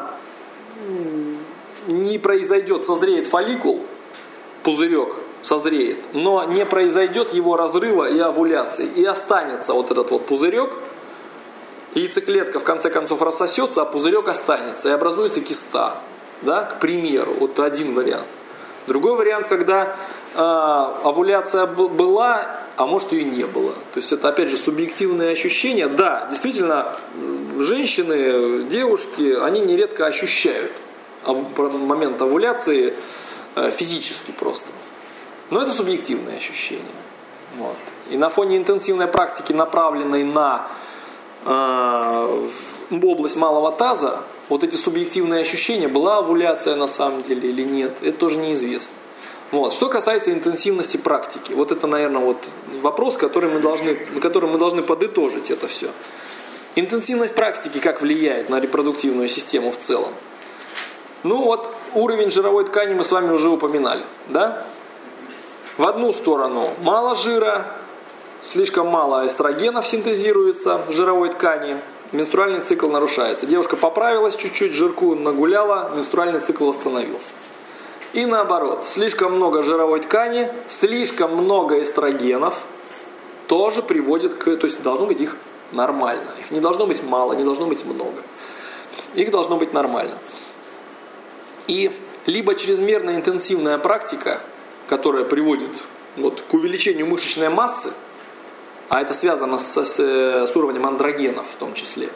не произойдет, созреет фолликул, пузырек созреет, но не произойдет его разрыва и овуляции. И останется вот этот вот пузырек, яйцеклетка в конце концов рассосется, а пузырек останется, и образуется киста. Да? К примеру, вот один вариант. Другой вариант, когда э, овуляция была, а может ее не было. То есть это опять же субъективные ощущения. Да, действительно, женщины, девушки, они нередко ощущают момент овуляции э, физически просто. Но это субъективные ощущения. Вот. И на фоне интенсивной практики, направленной на э, область малого таза, вот эти субъективные ощущения, была овуляция на самом деле или нет, это тоже неизвестно. Вот. Что касается интенсивности практики, вот это, наверное, вот вопрос, который мы должны, который мы должны подытожить это все. Интенсивность практики как влияет на репродуктивную систему в целом? Ну вот уровень жировой ткани мы с вами уже упоминали. Да? В одну сторону мало жира, слишком мало эстрогенов синтезируется в жировой ткани, менструальный цикл нарушается. Девушка поправилась чуть-чуть, жирку нагуляла, менструальный цикл восстановился. И наоборот, слишком много жировой ткани, слишком много эстрогенов тоже приводит к... То есть должно быть их нормально. Их не должно быть мало, не должно быть много. Их должно быть нормально. И либо чрезмерно интенсивная практика, которая приводит вот, к увеличению мышечной массы, а это связано с, с, с уровнем андрогенов в том числе,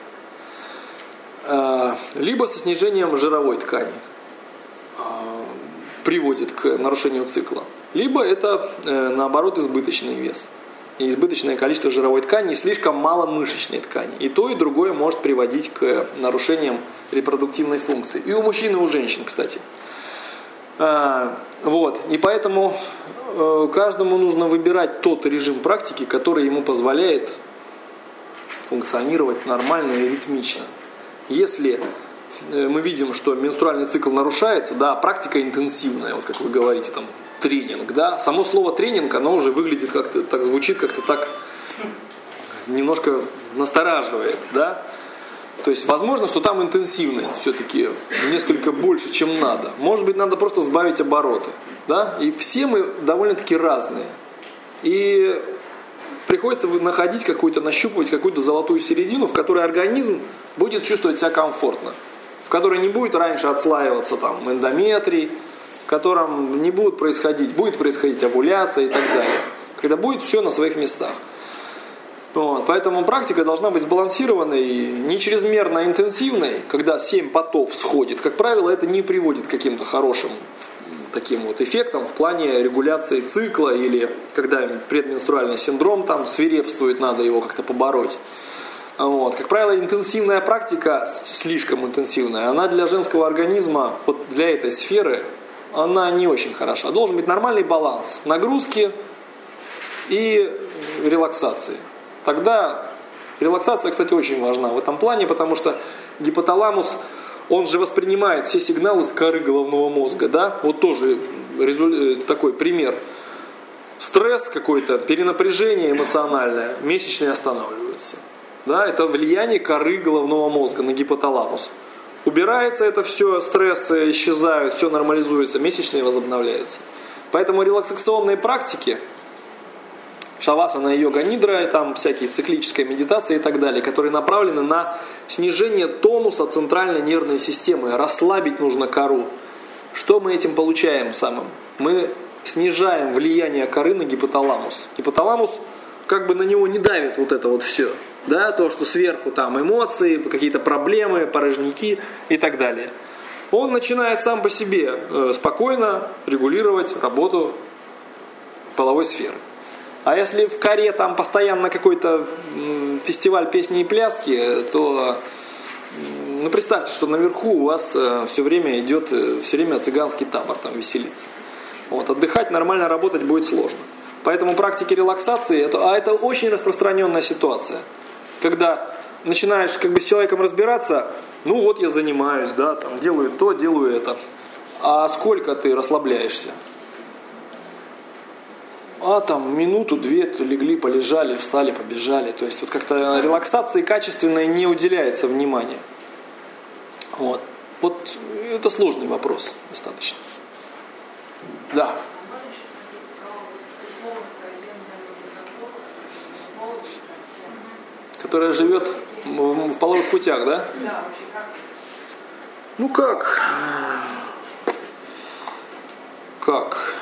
либо со снижением жировой ткани приводит к нарушению цикла, либо это наоборот избыточный вес и избыточное количество жировой ткани и слишком мало мышечной ткани. И то, и другое может приводить к нарушениям репродуктивной функции. И у мужчин, и у женщин, кстати. Вот. И поэтому каждому нужно выбирать тот режим практики, который ему позволяет функционировать нормально и ритмично. Если мы видим, что менструальный цикл нарушается, да, практика интенсивная, вот как вы говорите, там, тренинг, да, само слово тренинг, оно уже выглядит как-то, так звучит, как-то так немножко настораживает, да. То есть, возможно, что там интенсивность все-таки несколько больше, чем надо. Может быть, надо просто сбавить обороты. Да? И все мы довольно-таки разные. И приходится находить какую-то, нащупывать какую-то золотую середину, в которой организм будет чувствовать себя комфортно. В которой не будет раньше отслаиваться там, эндометрий, в котором не будет происходить, будет происходить овуляция и так далее. Когда будет все на своих местах. Вот, поэтому практика должна быть сбалансированной, не чрезмерно интенсивной, когда семь потов сходит. Как правило, это не приводит к каким-то хорошим таким вот эффектам в плане регуляции цикла, или когда предменструальный синдром там свирепствует, надо его как-то побороть. Вот. Как правило, интенсивная практика, слишком интенсивная, она для женского организма, вот для этой сферы, она не очень хороша. Должен быть нормальный баланс нагрузки и релаксации. Тогда релаксация, кстати, очень важна в этом плане, потому что гипоталамус, он же воспринимает все сигналы с коры головного мозга, да? Вот тоже такой пример. Стресс какой-то, перенапряжение эмоциональное, месячные останавливаются. Да? Это влияние коры головного мозга на гипоталамус. Убирается это все, стрессы исчезают, все нормализуется, месячные возобновляются. Поэтому релаксационные практики, шавасана, йога нидра, там всякие циклические медитации и так далее, которые направлены на снижение тонуса центральной нервной системы. Расслабить нужно кору. Что мы этим получаем самым? Мы снижаем влияние коры на гипоталамус. Гипоталамус как бы на него не давит вот это вот все. Да, то, что сверху там эмоции, какие-то проблемы, порожники и так далее. Он начинает сам по себе э, спокойно регулировать работу половой сферы. А если в коре там постоянно какой-то м, фестиваль песни и пляски, то ну, представьте, что наверху у вас э, все время идет, э, все время цыганский табор там веселится. Вот, отдыхать, нормально работать будет сложно. Поэтому практики релаксации, это, а это очень распространенная ситуация. Когда начинаешь как бы с человеком разбираться, ну вот я занимаюсь, да, там делаю то, делаю это. А сколько ты расслабляешься? А там минуту-две легли, полежали, встали, побежали. То есть вот как-то релаксации качественной не уделяется внимания. Вот. Вот это сложный вопрос достаточно. Да. Которая живет в половых путях, да? Да. Ну как? Как?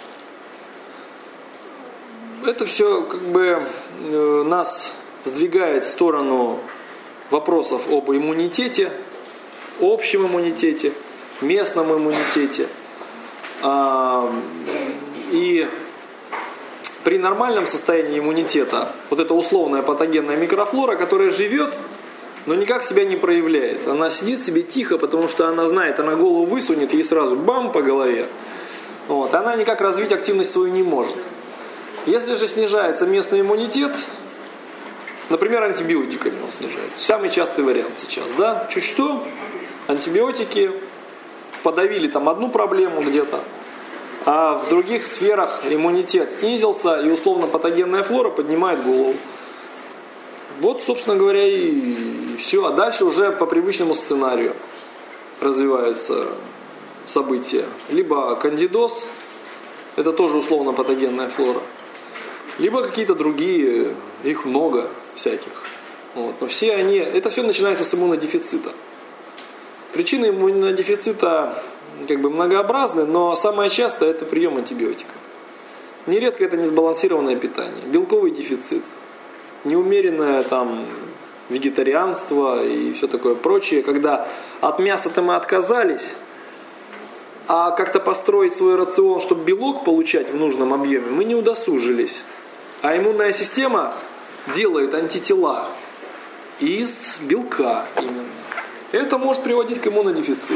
Это все как бы э, нас сдвигает в сторону вопросов об иммунитете, общем иммунитете, местном иммунитете. А, и при нормальном состоянии иммунитета вот эта условная патогенная микрофлора, которая живет, но никак себя не проявляет. Она сидит себе тихо, потому что она знает, она голову высунет, ей сразу бам по голове. Вот. Она никак развить активность свою не может. Если же снижается местный иммунитет, например, антибиотиками он снижается. Самый частый вариант сейчас, да? Чуть что, антибиотики подавили там одну проблему где-то, а в других сферах иммунитет снизился, и условно-патогенная флора поднимает голову. Вот, собственно говоря, и все. А дальше уже по привычному сценарию развиваются события. Либо кандидоз, это тоже условно-патогенная флора, либо какие-то другие, их много всяких. Вот. Но все они, это все начинается с иммунодефицита. Причины иммунодефицита как бы многообразны, но самое частое это прием антибиотиков. Нередко это несбалансированное питание, белковый дефицит, неумеренное там вегетарианство и все такое прочее, когда от мяса-то мы отказались, а как-то построить свой рацион, чтобы белок получать в нужном объеме, мы не удосужились. А иммунная система делает антитела из белка именно. Это может приводить к иммунодефициту.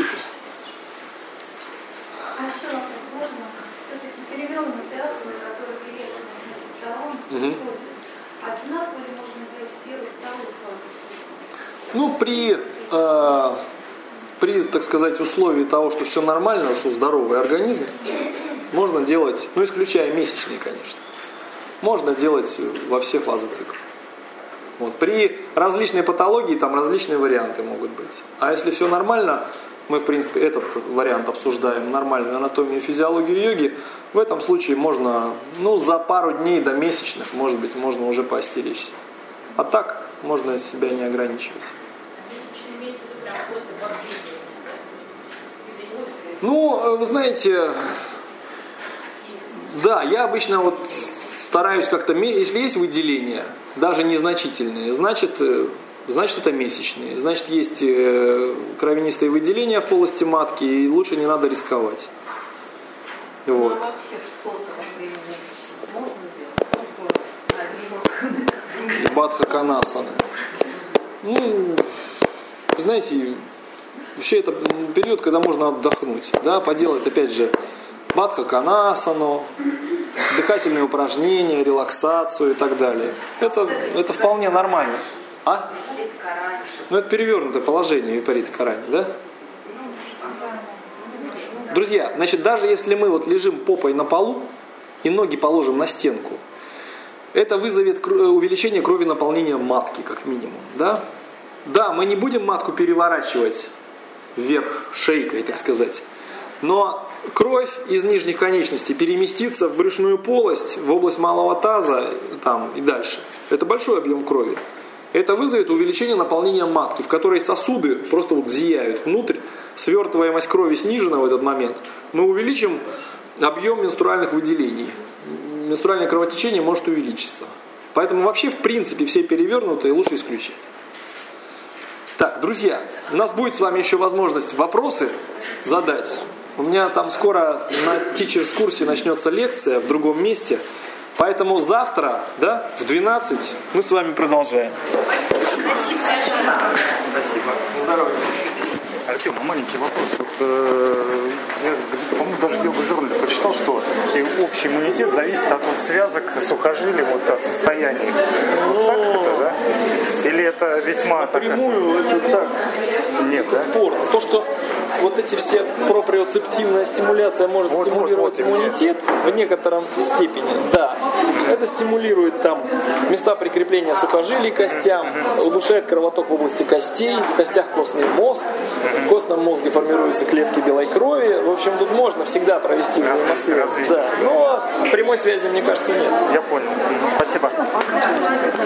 А еще вопрос можно? Все-таки перевернутые асаны, которые приехали на втором, одинаково ли можно делать первую, вторую фазу? Ну, при, э, при, так сказать, условии того, что все нормально, что здоровый организм, можно делать, ну, исключая месячные, конечно, можно делать во все фазы цикла. Вот. При различной патологии там различные варианты могут быть. А если все нормально, мы, в принципе, этот вариант обсуждаем, нормальную анатомию и физиологию йоги, в этом случае можно, ну, за пару дней до месячных, может быть, можно уже поостеречься. А так, можно себя не ограничивать. Ну, вы знаете, да, я обычно вот стараюсь как-то, если есть выделения, даже незначительные, значит, значит это месячные, значит есть кровянистые выделения в полости матки, и лучше не надо рисковать. Вот. Ну, а вообще что-то во время месячных можно делать? Бадха-канасаны. Ну, знаете, вообще это период, когда можно отдохнуть, да, поделать опять же бадха-канасану, дыхательные упражнения, релаксацию и так далее. Это, это вполне нормально. А? Ну, это перевернутое положение випарита карани, да? Друзья, значит, даже если мы вот лежим попой на полу и ноги положим на стенку, это вызовет увеличение крови наполнения матки, как минимум, да? Да, мы не будем матку переворачивать вверх шейкой, так сказать. Но кровь из нижних конечностей переместится в брюшную полость, в область малого таза там, и дальше. Это большой объем крови. Это вызовет увеличение наполнения матки, в которой сосуды просто вот зияют внутрь. Свертываемость крови снижена в этот момент. Мы увеличим объем менструальных выделений. Менструальное кровотечение может увеличиться. Поэтому вообще, в принципе, все перевернутые лучше исключать. Так, друзья, у нас будет с вами еще возможность вопросы задать. У меня там скоро на Teachers курсе начнется лекция в другом месте. Поэтому завтра, да, в двенадцать мы с вами продолжаем. Спасибо. Здоровья. Артем, маленький вопрос. Вот, э, я, по-моему, даже в Йога журнале прочитал, что и общий иммунитет зависит от вот, связок сухожилий, вот, от состояния. Вот так это, да? Или это весьма... Напрямую это так. Нет, это да? спорно. То, что вот эти все проприоцептивная стимуляция может вот, стимулировать вот, вот, иммунитет в некотором степени, да. Это стимулирует там места прикрепления сухожилий к костям, улучшает кровоток в области костей, в костях костный мозг, в костном мозге формируются клетки белой крови. В общем, тут можно всегда провести взаимосвязь. Да. Но прямой связи, мне кажется, нет. Я понял. Спасибо.